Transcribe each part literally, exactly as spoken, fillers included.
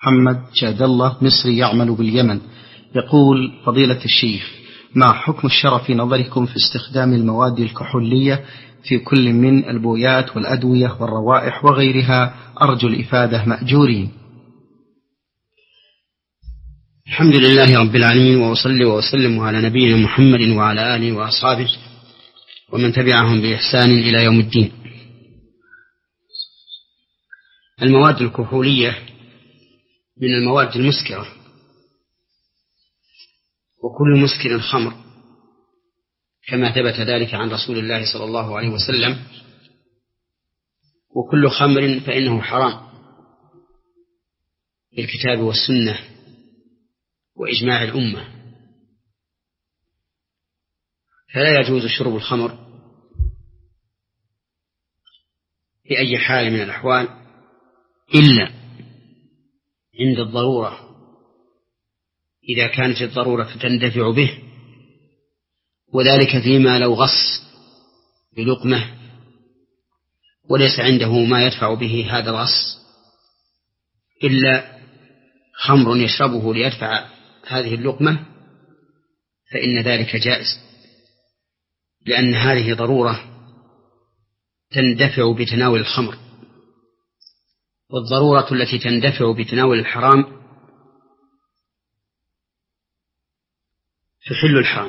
محمد جاد الله مصري يعمل باليمن، يقول: فضيلة الشيخ، ما حكم الشرع في نظركم في استخدام المواد الكحولية في كل من البويات والأدوية والروائح وغيرها؟ أرجو الإفادة مأجورين. الحمد لله رب العالمين، وأصلي وأسلم على نبينا محمد وعلى آله وأصحابه ومن تبعهم بإحسان إلى يوم الدين. المواد الكحولية من المواد المسكرة، وكل مسكر خمر، كما ثبت ذلك عن رسول الله صلى الله عليه وسلم، وكل خمر فإنه حرام بالكتاب والسنة وإجماع الأمة، فلا يجوز شرب الخمر بأي حال من الأحوال إلا عند الضرورة، إذا كانت الضرورة تندفع به، وذلك فيما لو غص بلقمة وليس عنده ما يدفع به هذا الغص إلا خمر يشربه ليدفع هذه اللقمة، فإن ذلك جائز، لأن هذه ضرورة تندفع بتناول الخمر، والضرورة التي تندفع بتناول الحرام تحل الحرام.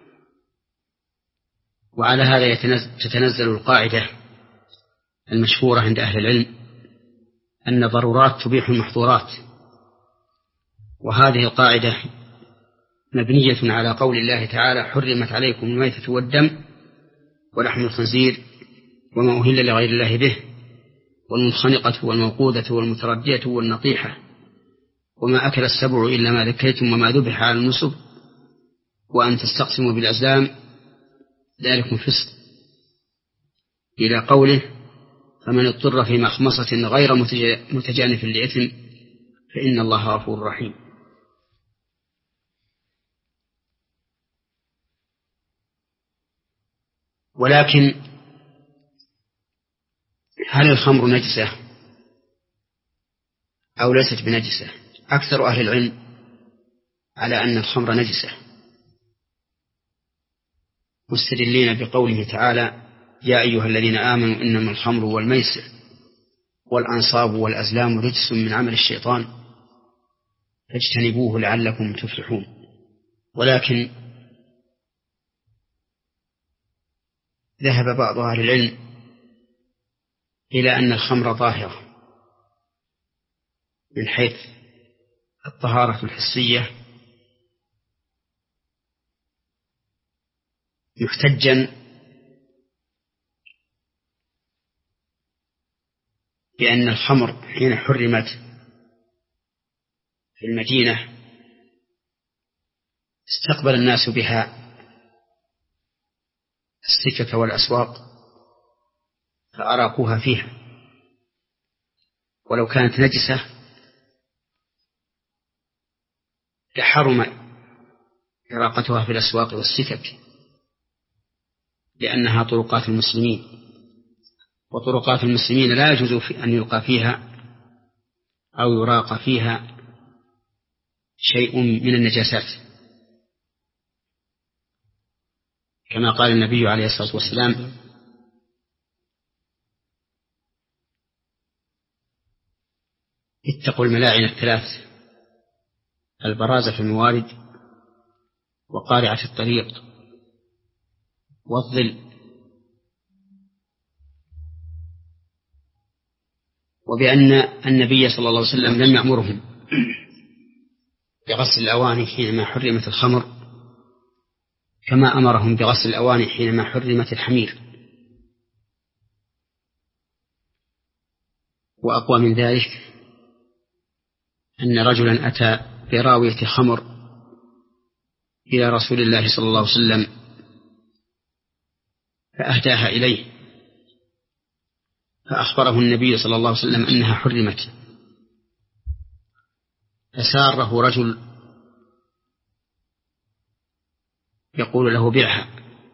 وعلى هذا تتنزل القاعدة المشهورة عند أهل العلم أن ضرورات تبيح المحظورات، وهذه القاعدة مبنية على قول الله تعالى: حرمت عليكم الميتة والدم ولحم الخنزير وما أهل لغير الله به والمنخنقة والموقوذة والمتردية والنطيحة وما أكل السبع إلا ما ذكيتم وما ذبح على النصب وأن تستقسموا بالأزلام ذلكم فسق، إلى قوله: فمن اضطر في مخمصة غير متجانف لإثم فإن الله غفور رحيم. ولكن هل الخمر نجسة أو ليست بنجسة؟ أكثر أهل العلم على أن الخمر نجسة، مستدلين بقوله تعالى: يا أيها الذين آمنوا إنما الخمر والميسر والأنصاب والأزلام رجس من عمل الشيطان فاجتنبوه لعلكم تفلحون. ولكن ذهب بعض أهل العلم إلى أن الخمر ظاهرة من حيث الطهارة الحسية، محتجا بأن الخمر حين حرمت في المدينة استقبل الناس بها السكك والأسواق فأراقوها فيها، ولو كانت نجسة لحرم إراقتها في الأسواق والسكك، لأنها طرقات المسلمين، وطرقات المسلمين لا يجوز أن يلقى فيها أو يراق فيها شيء من النجاسات، كما قال النبي عليه الصلاة والسلام: اتقوا الملاعن الثلاث: البراز في الموارد وقارعة الطريق والظل. وبأن النبي صلى الله عليه وسلم لم يأمرهم بغسل الأواني حينما حرمت الخمر كما أمرهم بغسل الأواني حينما حرمت الحمير. وأقوى من ذلك أن رجلا أتى براوية خمر إلى رسول الله صلى الله عليه وسلم فأهداها إليه، فأخبره النبي صلى الله عليه وسلم أنها حرمت، فساره رجل يقول له: بعها.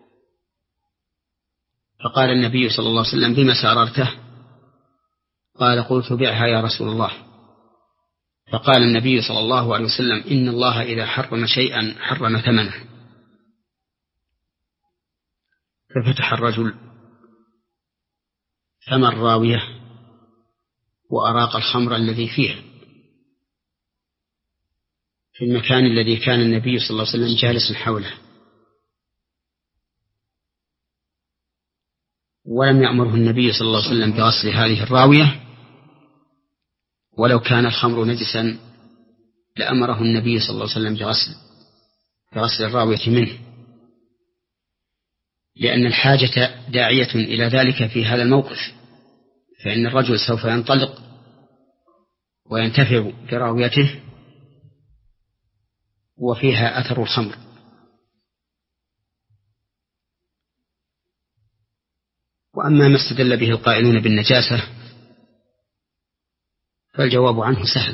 فقال النبي صلى الله عليه وسلم: بما ساررته؟ قال: قلت: بعها يا رسول الله. فقال النبي صلى الله عليه وسلم: إن الله إذا حرم شيئا حرم ثمنه. ففتح الرجل فم الراوية وأراق الخمر الذي فيها في المكان الذي كان النبي صلى الله عليه وسلم جالس حوله، ولم يأمره النبي صلى الله عليه وسلم بغسل هذه الراوية، ولو كان الخمر نجسا لأمره النبي صلى الله عليه وسلم بغسل بغسل الراوية منه، لأن الحاجة داعية إلى ذلك في هذا الموقف، فإن الرجل سوف ينطلق وينتفع براويته وفيها أثر الخمر. وأما ما استدل به القائلون بالنجاسة فالجواب عنه سهل،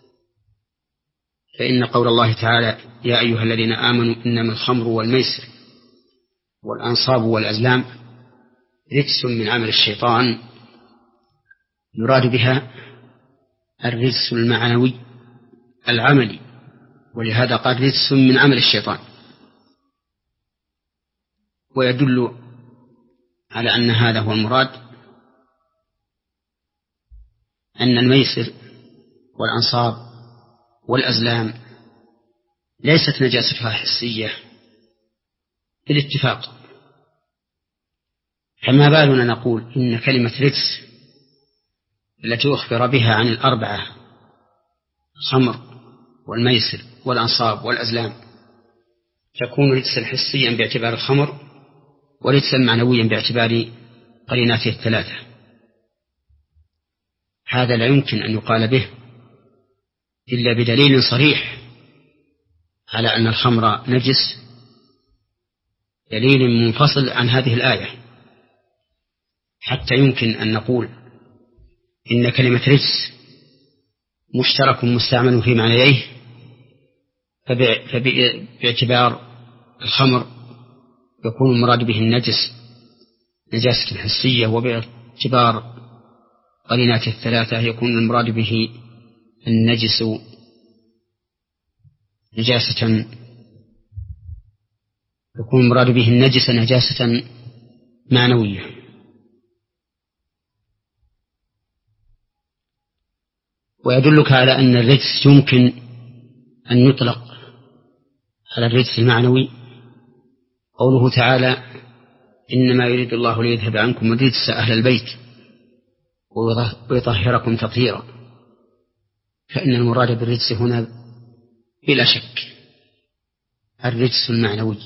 فإن قول الله تعالى: يا أيها الذين آمنوا إنما الخمر والميسر والأنصاب والأزلام رجس من عمل الشيطان، يراد بها الرجس المعنوي العملي، ولهذا قال رجس من عمل الشيطان. ويدل على أن هذا هو المراد أن الميسر والأنصاب والأزلام ليست نجاستها حسية بالاتفاق، فما بالنا نقول إن كلمة رجس التي أخبر بها عن الأربعة الخمر والميسر والأنصاب والأزلام تكون رجسا حسيا باعتبار الخمر ورجسا معنويا باعتبار قريناته الثلاثة. هذا لا يمكن أن يقال به إلا بدليل صريح على أن الخمر نجس، دليل منفصل عن هذه الآية، حتى يمكن أن نقول إن كلمة رجس مشترك مستعمل في معنييه، فباعتبار الخمر يكون المراد به النجس نجاسة حسية، وباعتبار قريناته الثلاثة يكون المراد به النجس نجاسة يكون المراد به النجس نجاسة معنوية. ويدلك على أن الرجس يمكن أن يطلق على الرجس المعنوي قوله تعالى: إنما يريد الله ليذهب عنكم الرجس أهل البيت ويطهركم تطهيرا. فإن المراد بالرجس هنا بلا شك الرجس المعنوي،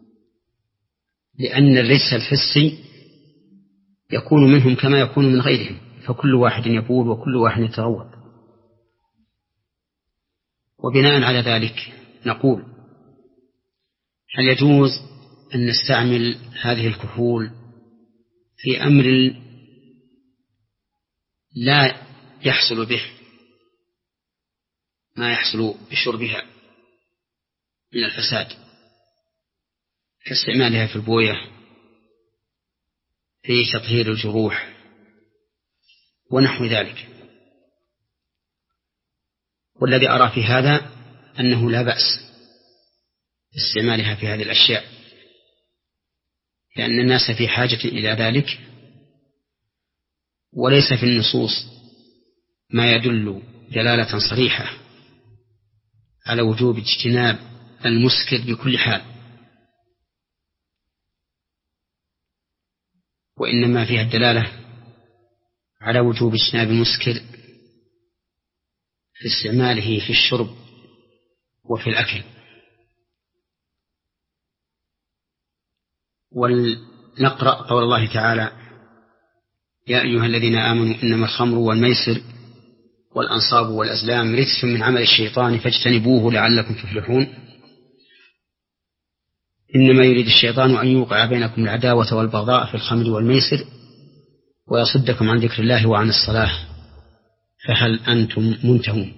لأن الرجس الحسي يكون منهم كما يكون من غيرهم، فكل واحد يبول وكل واحد يتغوط. وبناء على ذلك نقول: هل يجوز أن نستعمل هذه الكحول في أمر لا يحصل به ما يحصل بشربها من الفساد، كاستعمالها في البوية في تطهير الجروح ونحو ذلك؟ والذي أرى في هذا أنه لا بأس باستعمالها في هذه الأشياء، لأن الناس في حاجة إلى ذلك، وليس في النصوص ما يدل دلالة صريحة على وجوب اجتناب المسكر بكل حال، وإنما فيها الدلالة على وجوب اجتناب المسكر في استعماله في الشرب وفي الأكل. ولنقرأ قول الله تعالى: يا أيها الذين آمنوا إنما الخمر والميسر والأنصاب والأزلام رجس من عمل الشيطان فاجتنبوه لعلكم تفلحون. إنما يريد الشيطان أن يوقع بينكم العداوة والبغضاء في الخمر والميسر ويصدكم عن ذكر الله وعن الصلاة فهل أنتم منتهون.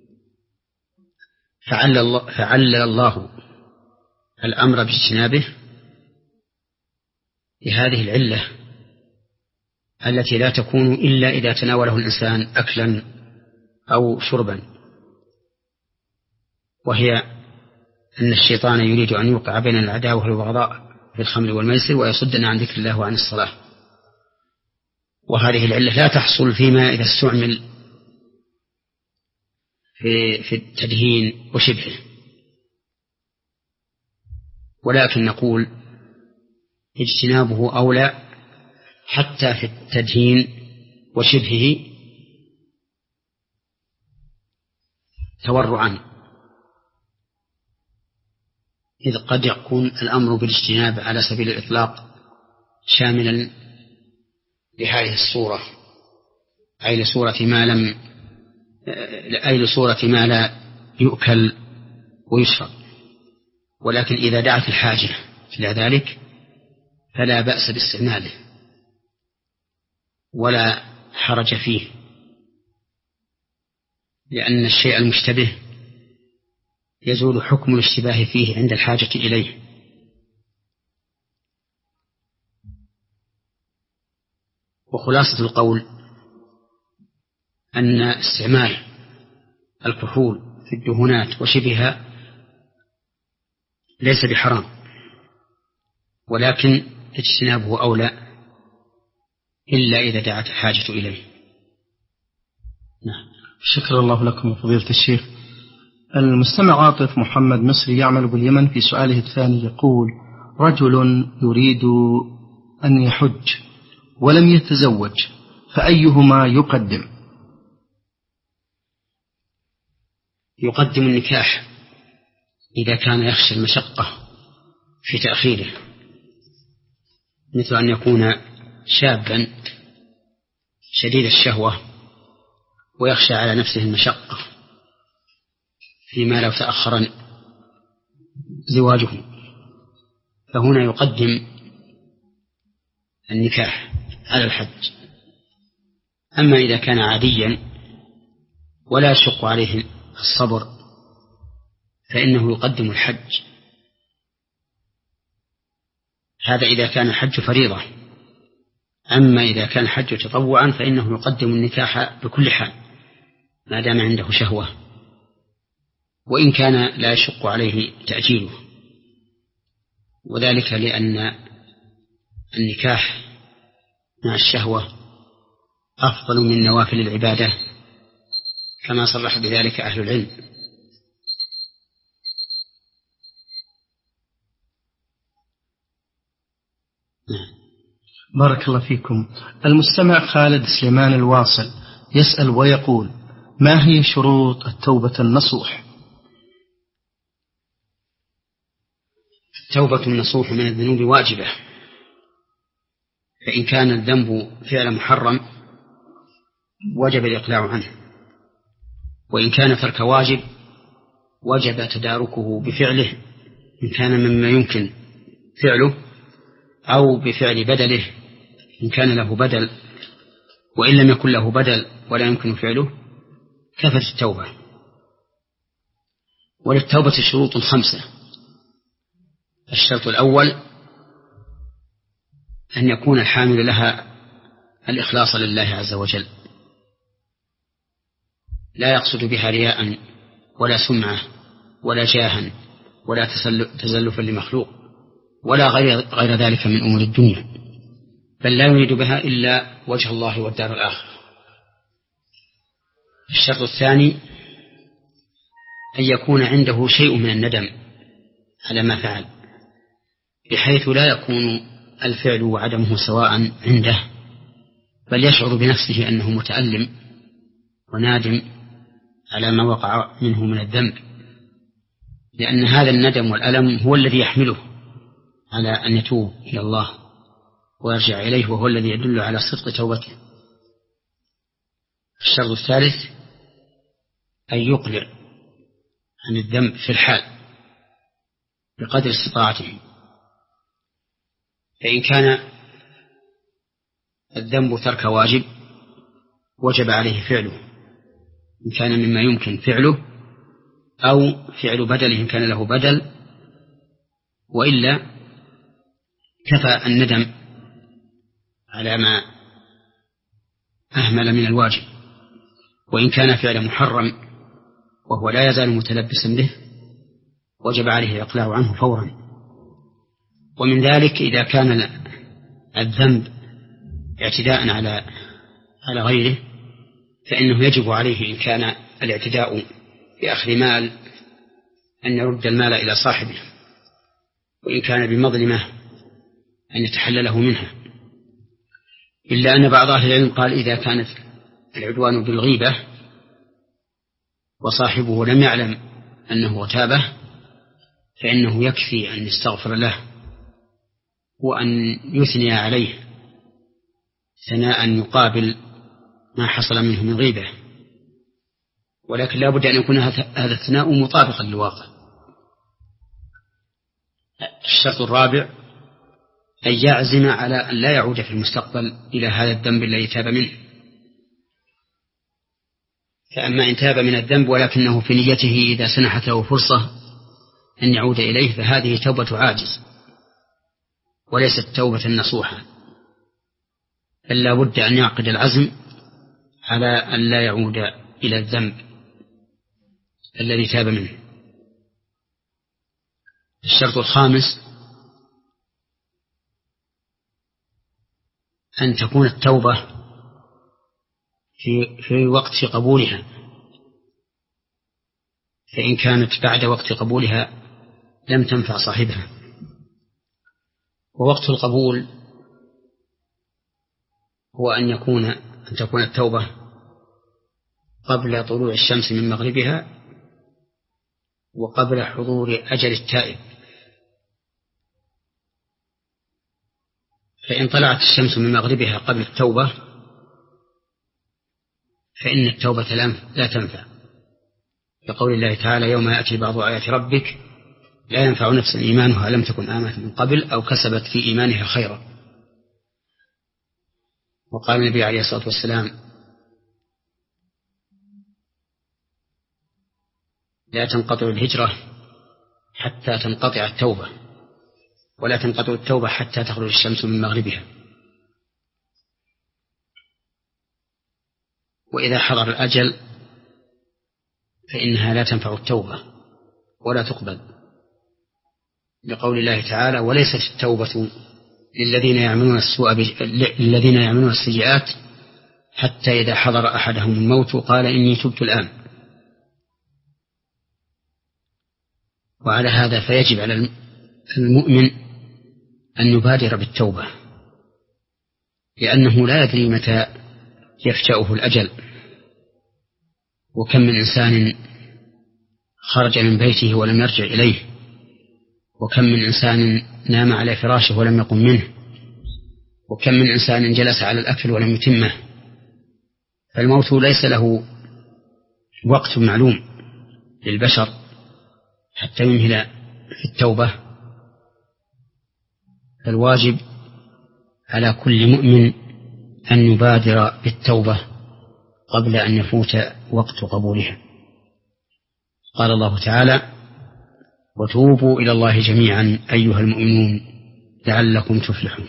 فعلل الله, فعلل الله الأمر باجتنابه لهذه العلة التي لا تكون إلا إذا تناوله الإنسان أكلا أو شربا، وهي أن الشيطان يريد أن يوقع بين العداوة والبغضاء في الخمر والميسر ويصدنا عن ذكر الله وعن الصلاة. وهذه العلة لا تحصل فيما إذا استعمل في, في التدهين وشبهه، ولكن نقول اجتنابه أولى حتى في التدهين وشبهه تورعا، إذ قد يكون الأمر بالاجتناب على سبيل الإطلاق شاملا لهذه الصورة، أي لصورة ما لم أي لصورة ما لا يؤكل ويشرب، ولكن إذا دعت الحاجة إلى ذلك فلا بأس باستعماله ولا حرج فيه، لأن الشيء المشتبه يزول حكم الاشتباه فيه عند الحاجة إليه. وخلاصة القول أن استعمال الكحول في الدهونات وشبهها ليس بحرام، ولكن اجتنابه أولى إلا إذا دعت الحاجة إليه. نعم. شكر الله لكم يا فضيلة الشيخ. المستمع عاطف محمد مصري يعمل باليمن في سؤاله الثاني يقول: رجل يريد أن يحج ولم يتزوج فأيهما يقدم؟ يقدم النكاح إذا كان يخشى المشقة في تأخيره، مثل أن يكون شابا شديد الشهوة ويخشى على نفسه المشقة فيما لو تأخر زواجه، فهنا يقدم النكاح على الحج. أما إذا كان عاديا ولا يشق عليه الصبر فإنه يقدم الحج، هذا إذا كان الحج فريضة. أما إذا كان الحج تطوعا فإنه يقدم النكاح بكل حال ما دام عنده شهوة، وإن كان لا يشق عليه تأجيله، وذلك لأن النكاح مع الشهوة أفضل من نوافل العبادة كما صرح بذلك أهل العلم. بارك الله فيكم. المستمع خالد سليمان الواصل يسأل ويقول: ما هي شروط التوبة النصوح؟ التوبة النصوح من الذنوب واجبة، فإن كان الذنب فعل محرم وجب الإقلاع عنه، وإن كان ترك واجب وجب تداركه بفعله إن كان مما يمكن فعله، أو بفعل بدله إن كان له بدل، وإن لم يكن له بدل ولا يمكن فعله كفت التوبة. وللتوبة شروط خمسة: الشرط الأول أن يكون الحامل لها الإخلاص لله عز وجل، لا يقصد بها رياء ولا سمعة ولا جاها ولا تزلفا لمخلوق ولا غير ذلك من أمور الدنيا، بل لا يريد بها إلا وجه الله والدار الآخرة. الشرط الثاني أن يكون عنده شيء من الندم على ما فعل، بحيث لا يكون الفعل وعدمه سواء عنده، بل يشعر بنفسه أنه متألم ونادم على ما وقع منه من الذنب، لأن هذا الندم والألم هو الذي يحمله على أن يتوب إلى الله ويرجع إليه، وهو الذي يدل على صدق توبته. الشرط الثالث أن يقلع عن الذنب في الحال بقدر استطاعته، فإن كان الذنب ترك واجب وجب عليه فعله إن كان مما يمكن فعله، أو فعل بدله إن كان له بدل، وإلا كفى الندم على ما أهمل من الواجب. وإن كان فعل محرم وهو لا يزال متلبسا به وجب عليه الإقلاع عنه فورا. ومن ذلك إذا كان الذنب اعتداء على على غيره فإنه يجب عليه إن كان الاعتداء بأخذ مال أن يرد المال إلى صاحبه، وإن كان بمظلمة أن يتحلله منها، إلا أن بعض أهل العلم قال إذا كانت العدوان بالغيبة وصاحبه لم يعلم أنه اغتابه فإنه يكفي أن يستغفر له وأن يثني عليه ثناء يقابل ما حصل منه من غيبة، ولكن لا بد أن يكون هذا الثناء مطابقا للواقع. الشرط الرابع أن يعزم على أن لا يعود في المستقبل إلى هذا الذنب الذي تاب منه. فأما إن تاب من الذنب ولكنه في نيته إذا سنحت له فرصة أن يعود إليه فهذه توبة عاجز وليست توبة نصوحة، بل لا بد أن يعقد العزم على أن لا يعود إلى الذنب الذي تاب منه. الشرط الخامس أن تكون التوبة في, في وقت قبولها، فإن كانت بعد وقت قبولها لم تنفع صاحبها. ووقت القبول هو أن يكون أن تكون التوبة قبل طلوع الشمس من مغربها وقبل حضور أجل التائب. فإن طلعت الشمس من مغربها قبل التوبة فإن التوبة لا تنفع، لقول الله تعالى يوم يأتي بعض آيات ربك لا ينفع نفسا إيمانها لم تكن آمنت من قبل أو كسبت في إيمانها خيرا. وقال النبي عليه الصلاة والسلام لا تنقطع الهجرة حتى تنقطع التوبة، ولا تنقطع التوبة حتى تخرج الشمس من مغربها. وإذا حضر الأجل فإنها لا تنفع التوبة ولا تقبل، لقول الله تعالى وليست التوبة للذين يعملون السوء للذين يعملون السيئات حتى إذا حضر أحدهم الموت قال إني تبت الآن. وعلى هذا فيجب على المؤمن أن يبادر بالتوبة، لأنه لا يدري متى يفجأه الأجل. وكم من إنسان خرج من بيته ولم يرجع إليه، وكم من إنسان نام على فراشه ولم يقم منه، وكم من إنسان جلس على الأكل ولم يتمه. فالموت ليس له وقت معلوم للبشر حتى يمهل في التوبة. فالواجب على كل مؤمن أن يبادر بالتوبة قبل أن يفوت وقت قبولها. قال الله تعالى وتوبوا إلى الله جميعا أيها المؤمنون لعلكم تفلحون.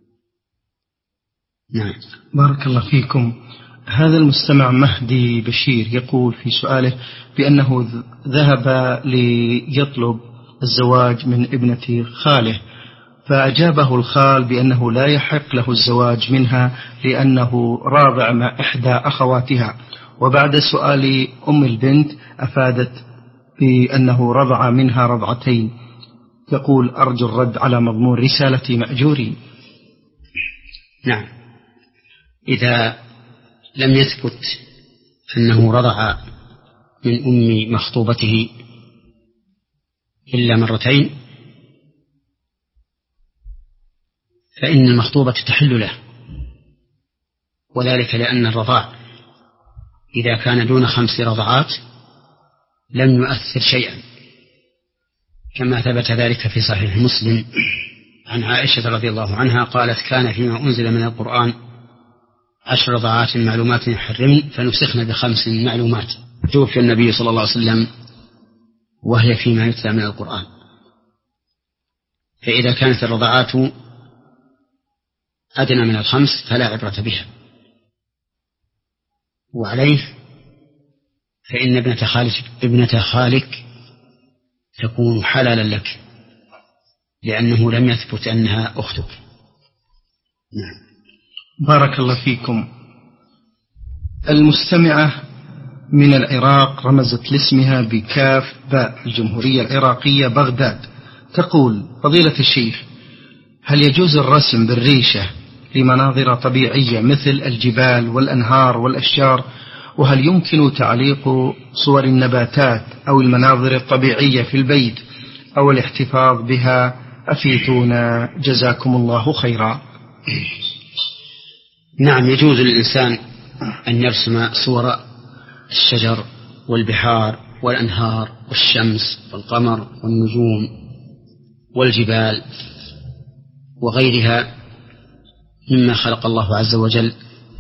نعم. بارك الله فيكم. هذا المستمع مهدي بشير يقول في سؤاله بأنه ذهب ليطلب الزواج من ابنة خاله، فأجابه الخال بأنه لا يحق له الزواج منها لأنه راضع مع إحدى أخواتها، وبعد سؤال أم البنت أفادت بأنه رضع منها رضعتين. يقول أرجو الرد على مضمون رسالة مأجوري. نعم، إذا لم يثبت أنه رضع من أم مخطوبته إلا مرتين فإن المخطوبة تحل له، وذلك لأن الرضاع إذا كان دون خمس رضعات لم يؤثر شيئا، كما ثبت ذلك في صحيح مسلم عن عائشة رضي الله عنها قالت كان فيما أنزل من القرآن عشر رضعات معلومات يحرمن فنسخن بخمس معلومات. توفي النبي صلى الله عليه وسلم وهي فيما يتلى من القرآن. فإذا كانت الرضعات أدنى من الخمس فلا عبرة بها. وعليه فإن ابنة خالك, ابنة خالك تكون حلالا لك لأنه لم يثبت أنها أختك. نعم. بارك الله فيكم. المستمعة من العراق رمزت لاسمها بكاف باء، الجمهورية العراقية بغداد، تقول: فضيلة الشيخ، هل يجوز الرسم بالريشة لمناظر طبيعية مثل الجبال والأنهار والأشجار؟ وهل يمكن تعليق صور النباتات أو المناظر الطبيعية في البيت أو الاحتفاظ بها؟ أفيدونا جزاكم الله خيرا. نعم، يجوز للإنسان أن يرسم صور الشجر والبحار والأنهار والشمس والقمر والنجوم والجبال وغيرها مما خلق الله عز وجل،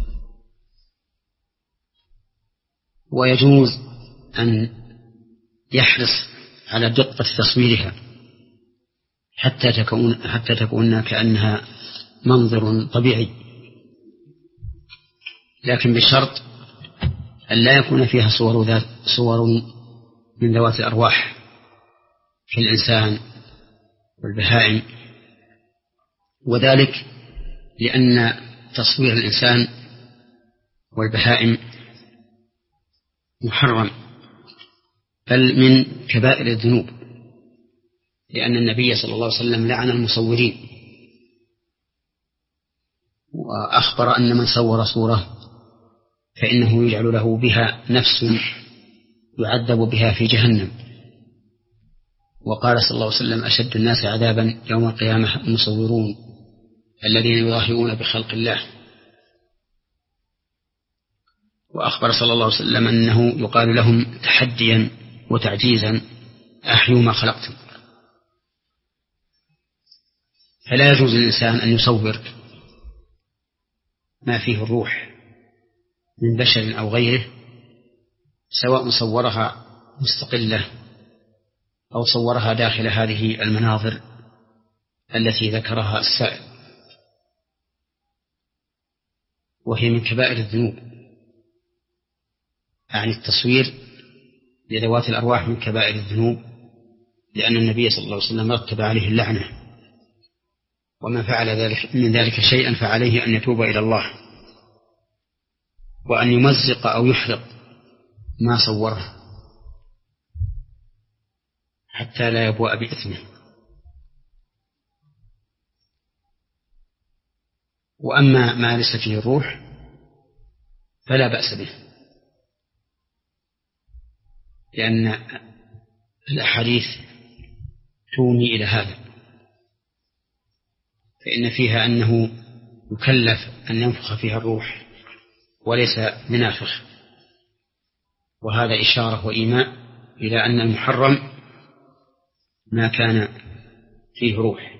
ويجوز أن يحرص على دقة تصويرها حتى تكون حتى تكون كأنها منظر طبيعي، لكن بشرط أن لا يكون فيها صور ذات صور من ذوات الأرواح كالإنسان والبهائم، وذلك لأن تصوير الإنسان والبهائم محرم بل من كبائر الذنوب، لأن النبي صلى الله عليه وسلم لعن المصورين، وأخبر أن من صور صورة فإنه يجعل له بها نفس يعذب بها في جهنم. وقال صلى الله عليه وسلم: أشد الناس عذابا يوم القيامة المصورون الذين يضاهئون بخلق الله. وأخبر صلى الله عليه وسلم أنه يقال لهم تحديا وتعجيزا: أحيوا ما خلقتم. فلا يجوز للإنسان أن يصور ما فيه الروح من بشر أو غيره، سواء صورها مستقلة أو صورها داخل هذه المناظر التي ذكرها السائل، وهي من كبائر الذنوب. يعني التصوير لذوات الأرواح من كبائر الذنوب، لأن النبي صلى الله عليه وسلم رتب عليه اللعنة، ومن فعل ذلك من ذلك شيئا فعليه أن يتوب إلى الله، وأن يمزق أو يحرق ما صوره حتى لا يبوء بإثمه. وأما ما ليس فيه الروح فلا بأس به، لأن الأحاديث تومي إلى هذا، فإن فيها أنه يكلف أن ينفخ فيها الروح وليس بنافخ، وهذا إشارة وإيماء إلى أن المحرم ما كان فيه روح.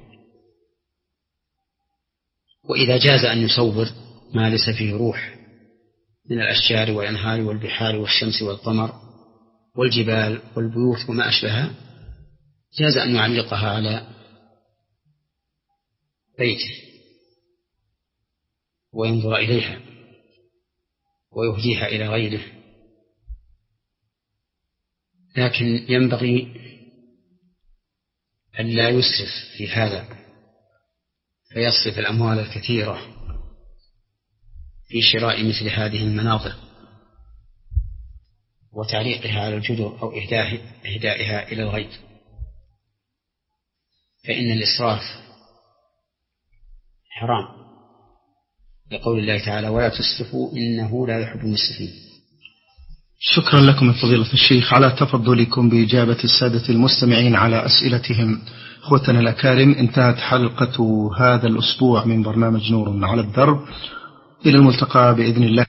وإذا جاز أن يصور ما ليس فيه روح من الأشجار والأنهار والبحار والشمس والقمر والجبال والبيوت وما أشبهها، جاز أن يعلقها على بيته وينظر إليها ويهديها إلى غيره، لكن ينبغي أن لا يسرف في هذا فيصرف الأموال الكثيرة في شراء مثل هذه المناظر وتعليقها على الجدر أو إهدائها إلى الغير، فإن الإسراف حرام، لقول الله تعالى: ولا تسرفوا إنه لا يحب المسرفين. شكرا لكم فضيلة الشيخ على تفضلكم بإجابة السادة المستمعين على أسئلتهم. أخوتنا الأكارم، انتهت حلقة هذا الأسبوع من برنامج نور على الدرب، إلى الملتقى بإذن الله.